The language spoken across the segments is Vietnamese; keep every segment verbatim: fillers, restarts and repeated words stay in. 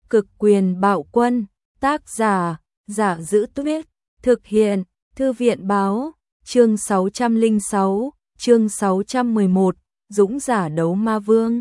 Cực quyền bạo quân, tác giả, Giả Giữ Tuyết, thực hiện, Thư viện báo, chương sáu trăm lẻ sáu, chương sáu trăm mười một, Dũng giả đấu ma vương.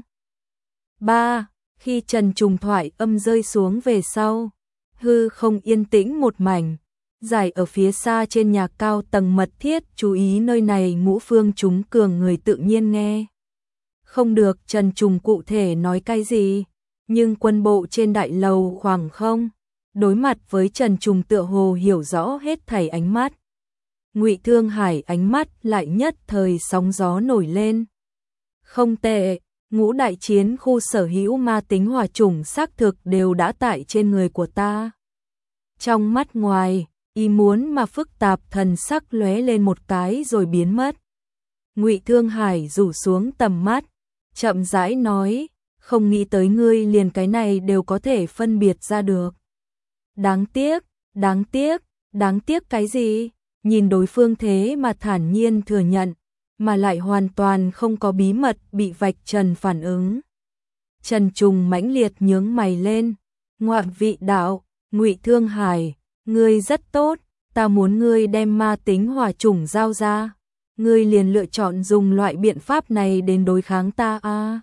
ba. Khi Trần Trùng thoại âm rơi xuống về sau, hư không yên tĩnh một mảnh, giải ở phía xa trên nhà cao tầng mật thiết chú ý nơi này ngũ phương chúng cường người tự nhiên nghe. Không được Trần Trùng cụ thể nói cái gì, nhưng quân bộ trên đại lầu khoảng không, đối mặt với Trần Trùng tựa hồ hiểu rõ hết thảy ánh mắt. Ngụy Thương Hải ánh mắt lại nhất thời sóng gió nổi lên. Không tệ, ngũ đại chiến khu sở hữu ma tính hỏa chủng xác thực đều đã tại trên người của ta. Trong mắt ngoài, ý muốn mà phức tạp thần sắc lóe lên một cái rồi biến mất. Ngụy Thương Hải rủ xuống tầm mắt, chậm rãi nói, không nghĩ tới ngươi liền cái này đều có thể phân biệt ra được. Đáng tiếc, đáng tiếc, đáng tiếc cái gì? Nhìn đối phương thế mà thản nhiên thừa nhận, mà lại hoàn toàn không có bí mật bị vạch trần phản ứng. Trần Trùng mãnh liệt nhướng mày lên, ngoạn vị đạo, Ngụy Thương Hải, ngươi rất tốt, ta muốn ngươi đem ma tính hỏa chủng giao ra, ngươi liền lựa chọn dùng loại biện pháp này đến đối kháng ta a. À.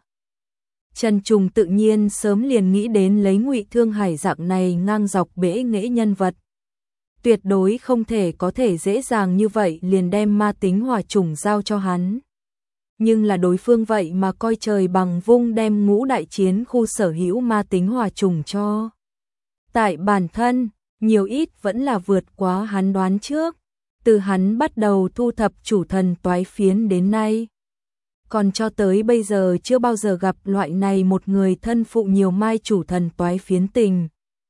Trần Trùng tự nhiên sớm liền nghĩ đến lấy Ngụy Thương Hải dạng này ngang dọc bẽ nghễ nhân vật. Tuyệt đối không thể có thể dễ dàng như vậy liền đem ma tính hỏa chủng giao cho hắn. Nhưng là đối phương vậy mà coi trời bằng vung đem ngũ đại chiến khu sở hữu ma tính hỏa chủng cho. Tại bản thân, nhiều ít vẫn là vượt quá hắn đoán trước, từ hắn bắt đầu thu thập chủ thần toái phiến đến nay. Còn cho tới bây giờ chưa bao giờ gặp loại này một người thân phụ nhiều mai chủ thần toái phiến tình.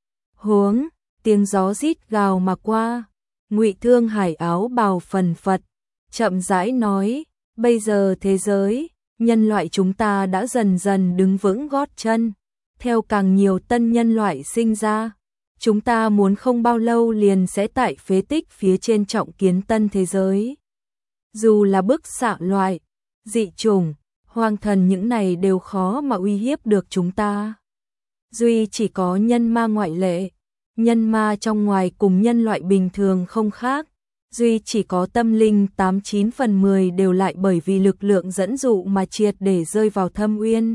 Huống, tiếng gió rít gào mà qua, Ngụy Thương Hải áo bào phần phật, chậm rãi nói, bây giờ thế giới, nhân loại chúng ta đã dần dần đứng vững gót chân, theo càng nhiều tân nhân loại sinh ra, chúng ta muốn không bao lâu liền sẽ tại phế tích phía trên trọng kiến tân thế giới. Dù là bức xạ loại, dị chủng, hoang thần những này đều khó mà uy hiếp được chúng ta. Duy chỉ có nhân ma ngoại lệ, nhân ma trong ngoài cùng nhân loại bình thường không khác, duy chỉ có tâm linh tám chín phần mười đều lại bởi vì lực lượng dẫn dụ mà triệt để rơi vào thâm uyên.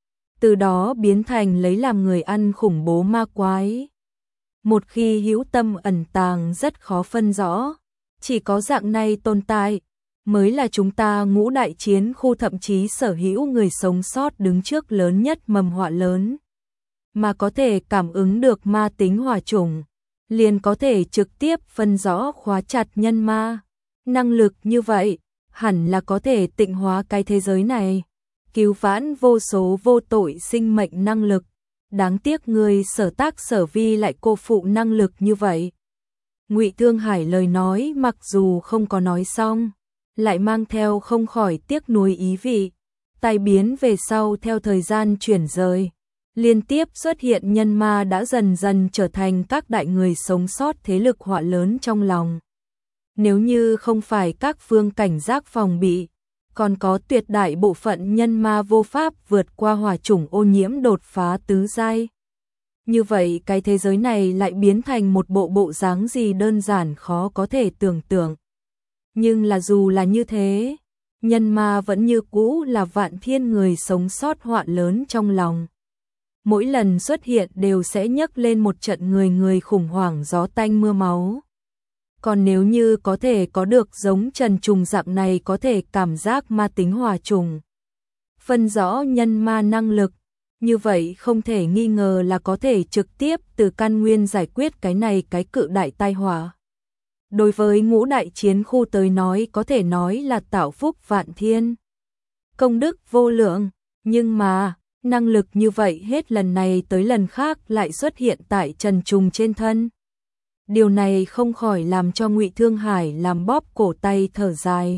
Từ đó biến thành lấy làm người ăn khủng bố ma quái. Một khi hữu tâm ẩn tàng rất khó phân rõ, chỉ có dạng này tồn tại, mới là chúng ta ngũ đại chiến khu thậm chí sở hữu người sống sót đứng trước lớn nhất mầm họa lớn. Mà có thể cảm ứng được ma tính hỏa chủng, liền có thể trực tiếp phân rõ khóa chặt nhân ma. Năng lực như vậy, hẳn là có thể tịnh hóa cái thế giới này, cứu vãn vô số vô tội sinh mệnh năng lực. Đáng tiếc người sở tác sở vi lại cô phụ năng lực như vậy. Ngụy Thương Hải lời nói mặc dù không có nói xong, lại mang theo không khỏi tiếc nuối ý vị. Tai biến về sau theo thời gian chuyển rời, liên tiếp xuất hiện nhân ma đã dần dần trở thành các đại người sống sót thế lực họa lớn trong lòng. Nếu như không phải các phương cảnh giác phòng bị, còn có tuyệt đại bộ phận nhân ma vô pháp vượt qua hỏa chủng ô nhiễm đột phá tứ giai. Như vậy cái thế giới này lại biến thành một bộ bộ dáng gì đơn giản khó có thể tưởng tượng. Nhưng là dù là như thế, nhân ma vẫn như cũ là vạn thiên người sống sót họa lớn trong lòng. Mỗi lần xuất hiện đều sẽ nhấc lên một trận người người khủng hoảng gió tanh mưa máu. Còn nếu như có thể có được giống Trần Trùng dạng này có thể cảm giác ma tính hỏa trùng, phân rõ nhân ma năng lực, như vậy không thể nghi ngờ là có thể trực tiếp từ căn nguyên giải quyết cái này cái cự đại tai họa. Đối với ngũ đại chiến khu tới nói có thể nói là tạo phúc vạn thiên, công đức vô lượng, nhưng mà năng lực như vậy hết lần này tới lần khác lại xuất hiện tại Trần Trùng trên thân. Điều này không khỏi làm cho Ngụy Thương Hải làm bóp cổ tay thở dài.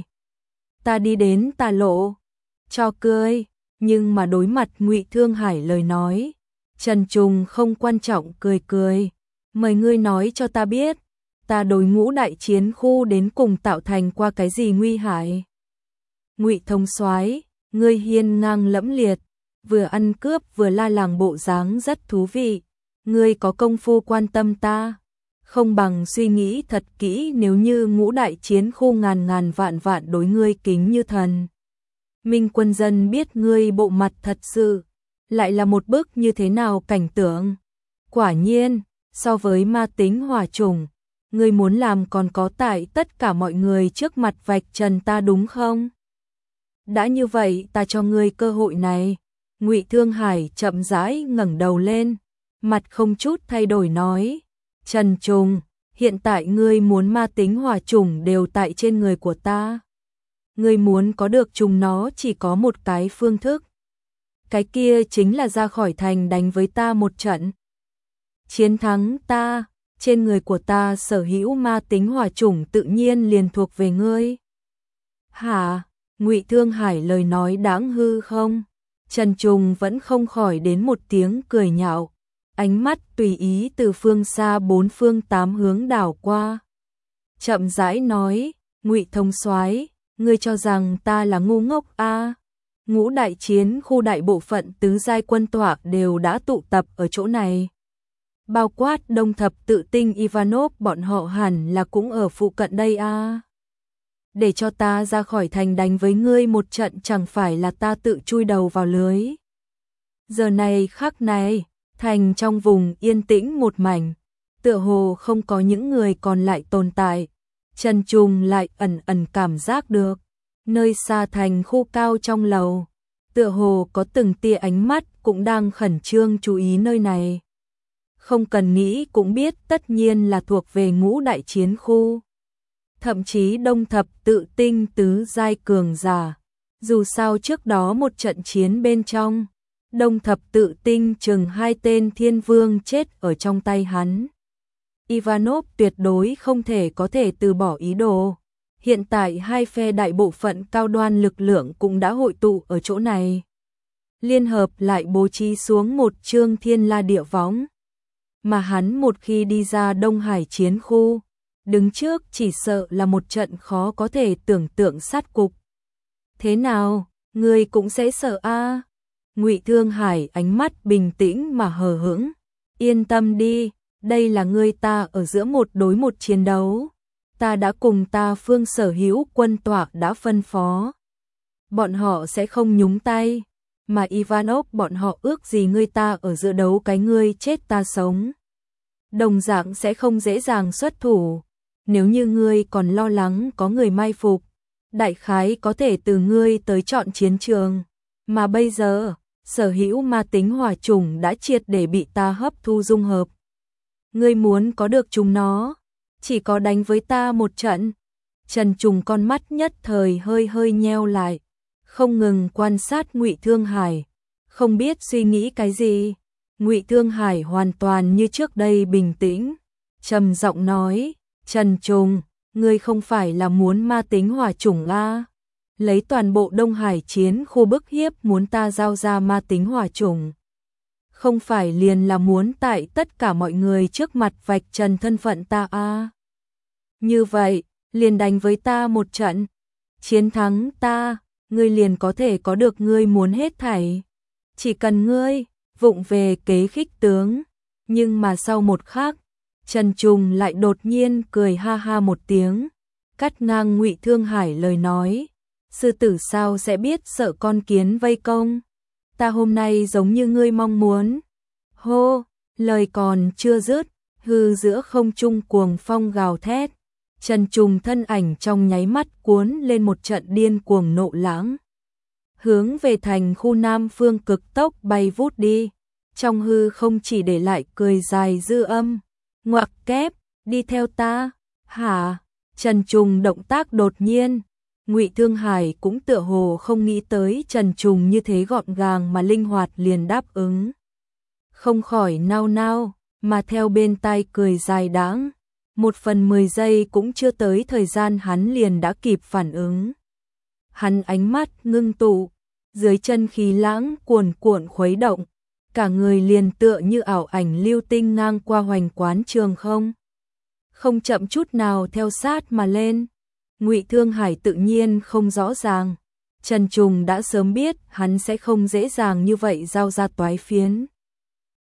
Ta đi đến tà lộ, cho cười, nhưng mà đối mặt Ngụy Thương Hải lời nói, Trần Trùng không quan trọng cười cười, mời ngươi nói cho ta biết, ta đối ngũ đại chiến khu đến cùng tạo thành qua cái gì nguy hại. Ngụy Thông Soái, ngươi hiên ngang lẫm liệt, vừa ăn cướp vừa la làng bộ dáng rất thú vị. ngươi có công phu quan tâm ta, không bằng suy nghĩ thật kỹ nếu như ngũ đại chiến khu ngàn ngàn vạn vạn đối ngươi kính như thần. Minh quân dân biết ngươi bộ mặt thật sự, lại là một bức như thế nào cảnh tượng. Quả nhiên, so với ma tính hỏa chủng, ngươi muốn làm còn có tại tất cả mọi người trước mặt vạch trần ta đúng không? Đã như vậy ta cho ngươi cơ hội này. Ngụy Thương Hải chậm rãi ngẩng đầu lên, mặt không chút thay đổi nói, Trần Trùng, hiện tại ngươi muốn ma tính hỏa chủng đều tại trên người của ta. Ngươi muốn có được chúng nó chỉ có một cái phương thức. Cái kia chính là ra khỏi thành đánh với ta một trận. Chiến thắng ta, trên người của ta sở hữu ma tính hỏa chủng tự nhiên liền thuộc về ngươi. Hả? Ngụy Thương Hải lời nói đáng hư không? Trần Trùng vẫn không khỏi đến một tiếng cười nhạo, ánh mắt tùy ý từ phương xa bốn phương tám hướng đảo qua. Chậm rãi nói, Ngụy thông soái, ngươi cho rằng ta là ngu ngốc a? À? Ngũ đại chiến khu đại bộ phận tứ giai quân tọa đều đã tụ tập ở chỗ này. Bao quát Đông Thập Tự Tinh Ivanov bọn họ hẳn là cũng ở phụ cận đây a. À? Để cho ta ra khỏi thành đánh với ngươi một trận chẳng phải là ta tự chui đầu vào lưới. Giờ này khắc này, thành trong vùng yên tĩnh một mảnh, tựa hồ không có những người còn lại tồn tại. Trần Trùng lại ẩn ẩn cảm giác được, nơi xa thành khu cao trong lầu, tựa hồ có từng tia ánh mắt cũng đang khẩn trương chú ý nơi này. Không cần nghĩ cũng biết tất nhiên là thuộc về ngũ đại chiến khu. Thậm chí Đông Thập Tự Tinh tứ giai cường giả. Dù sao trước đó một trận chiến bên trong, Đông Thập Tự Tinh chừng hai tên thiên vương chết ở trong tay hắn. Ivanov tuyệt đối không thể có thể từ bỏ ý đồ. Hiện tại hai phe đại bộ phận cao đoan lực lượng cũng đã hội tụ ở chỗ này. Liên hợp lại bố trí xuống một chương thiên la địa võng. Mà hắn một khi đi ra Đông Hải chiến khu, đứng trước chỉ sợ là một trận khó có thể tưởng tượng sát cục. Thế nào, ngươi cũng sẽ sợ a? À? Ngụy Thương Hải ánh mắt bình tĩnh mà hờ hững. Yên tâm đi, đây là ngươi ta ở giữa một đối một chiến đấu. Ta đã cùng ta phương sở hữu quân tọa đã phân phó. Bọn họ sẽ không nhúng tay, mà Ivanov bọn họ ước gì ngươi ta ở giữa đấu cái ngươi chết ta sống. Đồng dạng sẽ không dễ dàng xuất thủ. Nếu như ngươi còn lo lắng có người mai phục, đại khái có thể từ ngươi tới chọn chiến trường. Mà bây giờ, sở hữu ma tính hỏa chủng đã triệt để bị ta hấp thu dung hợp. Ngươi muốn có được chúng nó, chỉ có đánh với ta một trận. Trần Trùng con mắt nhất thời hơi hơi nheo lại, không ngừng quan sát Ngụy Thương Hải, không biết suy nghĩ cái gì. Ngụy Thương Hải hoàn toàn như trước đây bình tĩnh, trầm giọng nói, Trần Trùng, ngươi không phải là muốn ma tính hỏa chủng a? Lấy toàn bộ Đông Hải chiến khu bức hiếp muốn ta giao ra ma tính hỏa chủng. Không phải liền là muốn tại tất cả mọi người trước mặt vạch trần thân phận ta a? Như vậy, liền đánh với ta một trận. Chiến thắng ta, ngươi liền có thể có được ngươi muốn hết thảy. Chỉ cần ngươi vụng về kế khích tướng. Nhưng mà sau một khắc, Trần Trùng lại đột nhiên cười ha ha một tiếng, cắt ngang Ngụy Thương Hải lời nói, sư tử sao sẽ biết sợ con kiến vây công, ta hôm nay giống như ngươi mong muốn. Hô, lời còn chưa dứt, hư giữa không trung cuồng phong gào thét, Trần Trùng thân ảnh trong nháy mắt cuốn lên một trận điên cuồng nộ lãng, hướng về thành khu Nam phương cực tốc bay vút đi, trong hư không chỉ để lại cười dài dư âm. Ngoặc kép, đi theo ta. Hả? Trần Trùng động tác đột nhiên. Ngụy Thương Hải cũng tựa hồ không nghĩ tới Trần Trùng như thế gọn gàng mà linh hoạt liền đáp ứng. Không khỏi nao nao, mà theo bên tai cười dài đãng. Một phần mười giây cũng chưa tới thời gian hắn liền đã kịp phản ứng. Hắn ánh mắt ngưng tụ, dưới chân khí lãng cuồn cuộn khuấy động. Cả người liền tựa như ảo ảnh lưu tinh ngang qua hoành quán trường không. Không chậm chút nào theo sát mà lên. Ngụy Thương Hải tự nhiên không rõ ràng. Trần Trùng đã sớm biết hắn sẽ không dễ dàng như vậy giao ra toái phiến.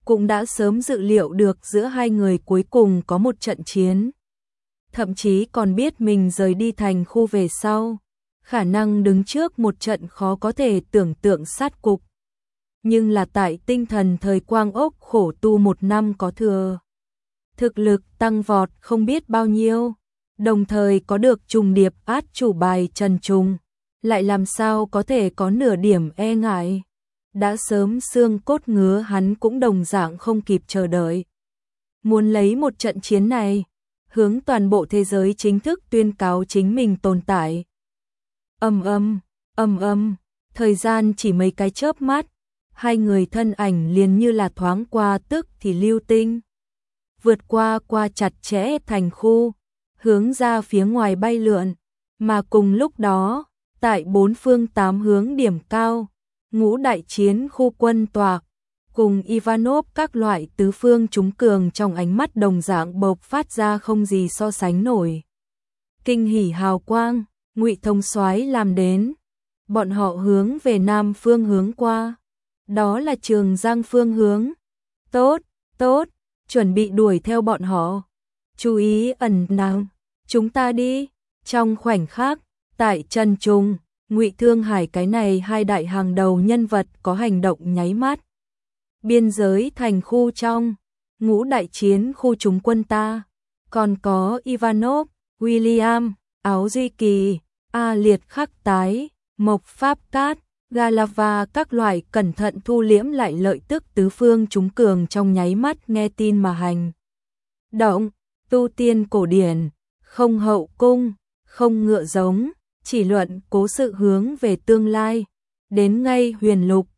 cũng đã sớm dự liệu được giữa hai người cuối cùng có một trận chiến. Thậm chí còn biết mình rời đi thành khu về sau, khả năng đứng trước một trận khó có thể tưởng tượng sát cục. Nhưng là tại tinh thần thời Quang Ốc khổ tu một năm có thừa. Thực lực tăng vọt không biết bao nhiêu, đồng thời có được trùng điệp át chủ bài trần trùng, lại làm sao có thể có nửa điểm e ngại. Đã sớm xương cốt ngứa hắn cũng đồng dạng không kịp chờ đợi. Muốn lấy một trận chiến này, hướng toàn bộ thế giới chính thức tuyên cáo chính mình tồn tại. Âm âm, âm âm, thời gian chỉ mấy cái chớp mắt, hai người thân ảnh liền như là thoáng qua tức thì lưu tinh. Vượt qua qua chặt chẽ thành khu, hướng ra phía ngoài bay lượn, mà cùng lúc đó, tại bốn phương tám hướng điểm cao, ngũ đại chiến khu quân tòa, cùng Ivanov các loại tứ phương chúng cường trong ánh mắt đồng dạng bộc phát ra không gì so sánh nổi. Kinh hỉ hào quang, Ngụy Thông Soái làm đến, bọn họ hướng về nam phương hướng qua, đó là Trường Giang phương hướng. Tốt, tốt, chuẩn bị đuổi theo bọn họ. Chú ý ẩn nào, chúng ta đi. Trong khoảnh khắc, tại Trần Trung, Ngụy Thương Hải cái này hai đại hàng đầu nhân vật có hành động nháy mắt. Biên giới thành khu trong, ngũ đại chiến khu chúng quân ta, còn có Ivanov, William, Áo Duy Kỳ, A Liệt Khắc Tái, Mộc Pháp Cát, Galava các loại cẩn thận thu liễm lại lợi tức tứ phương chúng cường trong nháy mắt nghe tin mà hành. Động, tu tiên cổ điển, không hậu cung, không ngựa giống, chỉ luận cố sự hướng về tương lai, đến ngay huyền lục,